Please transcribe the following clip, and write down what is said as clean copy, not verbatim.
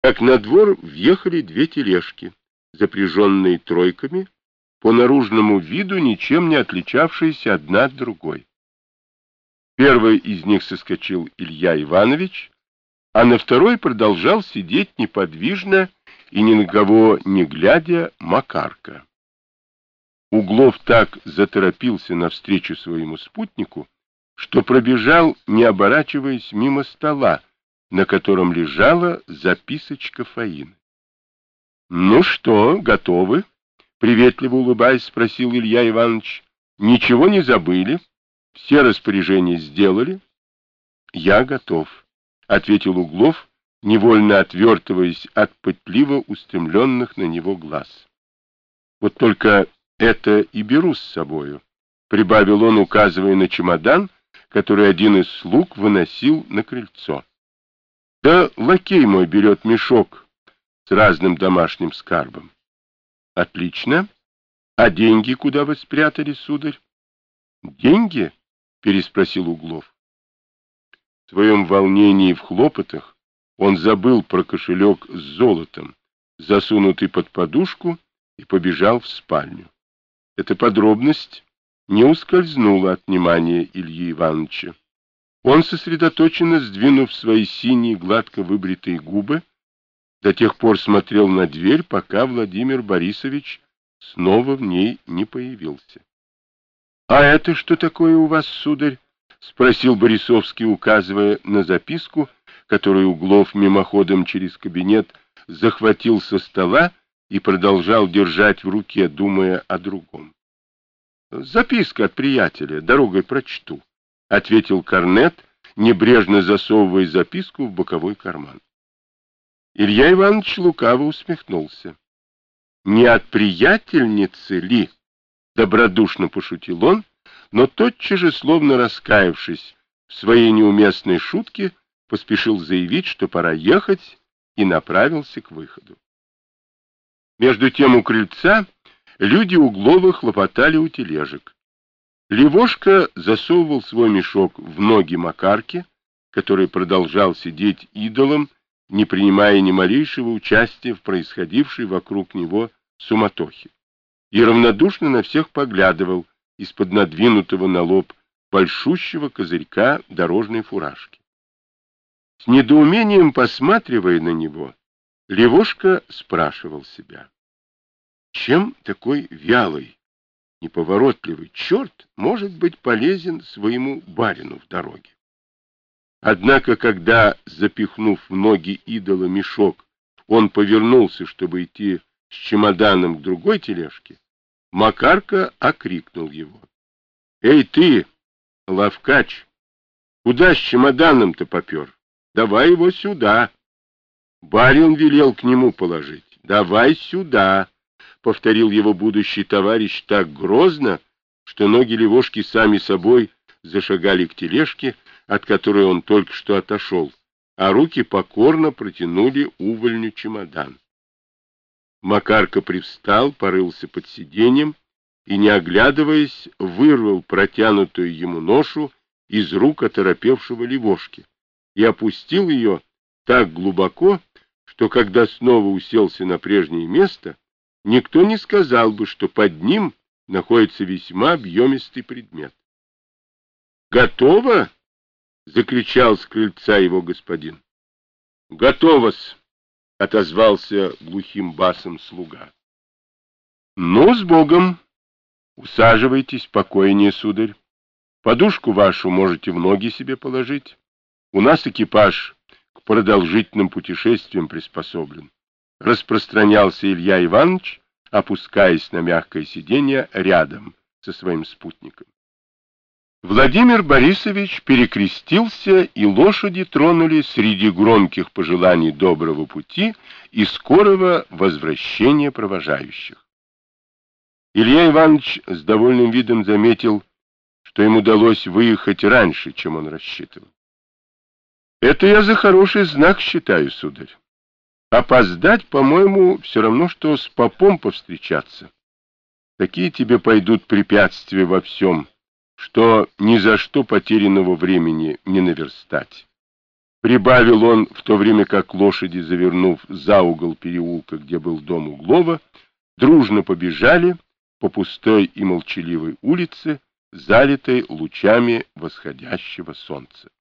как на двор въехали две тележки, запряженные тройками, по наружному виду ничем не отличавшиеся одна от другой. Первый из них соскочил Илья Иванович, а на второй продолжал сидеть неподвижно и ни на кого не глядя Макарка. Углов так заторопился навстречу своему спутнику, что пробежал, не оборачиваясь, мимо стола, на котором лежала записочка Фаины. — Ну что, готовы? — приветливо улыбаясь, спросил Илья Иванович. — Ничего не забыли? Все распоряжения сделали? — Я готов, — ответил Углов, невольно отвертываясь от пытливо устремленных на него глаз. — Вот только это и беру с собою, — прибавил он, указывая на чемодан, который один из слуг выносил на крыльцо. — Да лакей мой берет мешок с разным домашним скарбом. — Отлично. А деньги куда вы спрятали, сударь? — Деньги? — переспросил Углов. В своем волнении и в хлопотах он забыл про кошелек с золотом, засунутый под подушку, и побежал в спальню. Эта подробность не ускользнула от внимания Ильи Ивановича. Он, сосредоточенно сдвинув свои синие гладко выбритые губы, до тех пор смотрел на дверь, пока Владимир Борисович снова в ней не появился. — А это что такое у вас, сударь? — спросил Борисовский, указывая на записку, которую Углов мимоходом через кабинет захватил со стола и продолжал держать в руке, думая о другом. — Записка от приятеля, дорогой прочту, — ответил корнет, небрежно засовывая записку в боковой карман. Илья Иванович лукаво усмехнулся. — Не от приятельницы ли? — добродушно пошутил он, но тотчас же, словно раскаявшись в своей неуместной шутке, поспешил заявить, что пора ехать, и направился к выходу. Между тем у крыльца люди Углова хлопотали у тележек. Левошка засовывал свой мешок в ноги Макарки, который продолжал сидеть идолом, не принимая ни малейшего участия в происходившей вокруг него суматохе, и равнодушно на всех поглядывал из-под надвинутого на лоб большущего козырька дорожной фуражки. С недоумением посматривая на него, Левошка спрашивал себя, чем такой вялый, неповоротливый черт может быть полезен своему барину в дороге. Однако, когда, запихнув в ноги идола мешок, он повернулся, чтобы идти с чемоданом к другой тележке, Макарка окрикнул его. — Эй ты, лавкач, куда с чемоданом-то попер? Давай его сюда. Барин велел к нему положить. Давай сюда, — повторил его будущий товарищ так грозно, что ноги Левошки сами собой зашагали к тележке, от которой он только что отошел, а руки покорно протянули увольню чемодан. Макарка привстал, порылся под сиденьем и, не оглядываясь, вырвал протянутую ему ношу из рук оторопевшего Левошки и опустил ее так глубоко, что, когда снова уселся на прежнее место, никто не сказал бы, что под ним находится весьма объемистый предмет. «Готово?» — закричал с крыльца его господин. «Готово-с!» — отозвался глухим басом слуга. «Ну, с Богом! Усаживайтесь покойнее, сударь. Подушку вашу можете в ноги себе положить. У нас экипаж к продолжительным путешествиям приспособлен», — распространялся Илья Иванович, опускаясь на мягкое сиденье рядом со своим спутником. Владимир Борисович перекрестился, и лошади тронули среди громких пожеланий доброго пути и скорого возвращения провожающих. Илья Иванович с довольным видом заметил, что им удалось выехать раньше, чем он рассчитывал. «Это я за хороший знак считаю, сударь. Опоздать, по-моему, все равно, что с попом повстречаться. Такие тебе пойдут препятствия во всем, что ни за что потерянного времени не наверстать. Прибавил он, в то время как лошади, завернув за угол переулка, где был дом Углова, дружно побежали по пустой и молчаливой улице, залитой лучами восходящего солнца.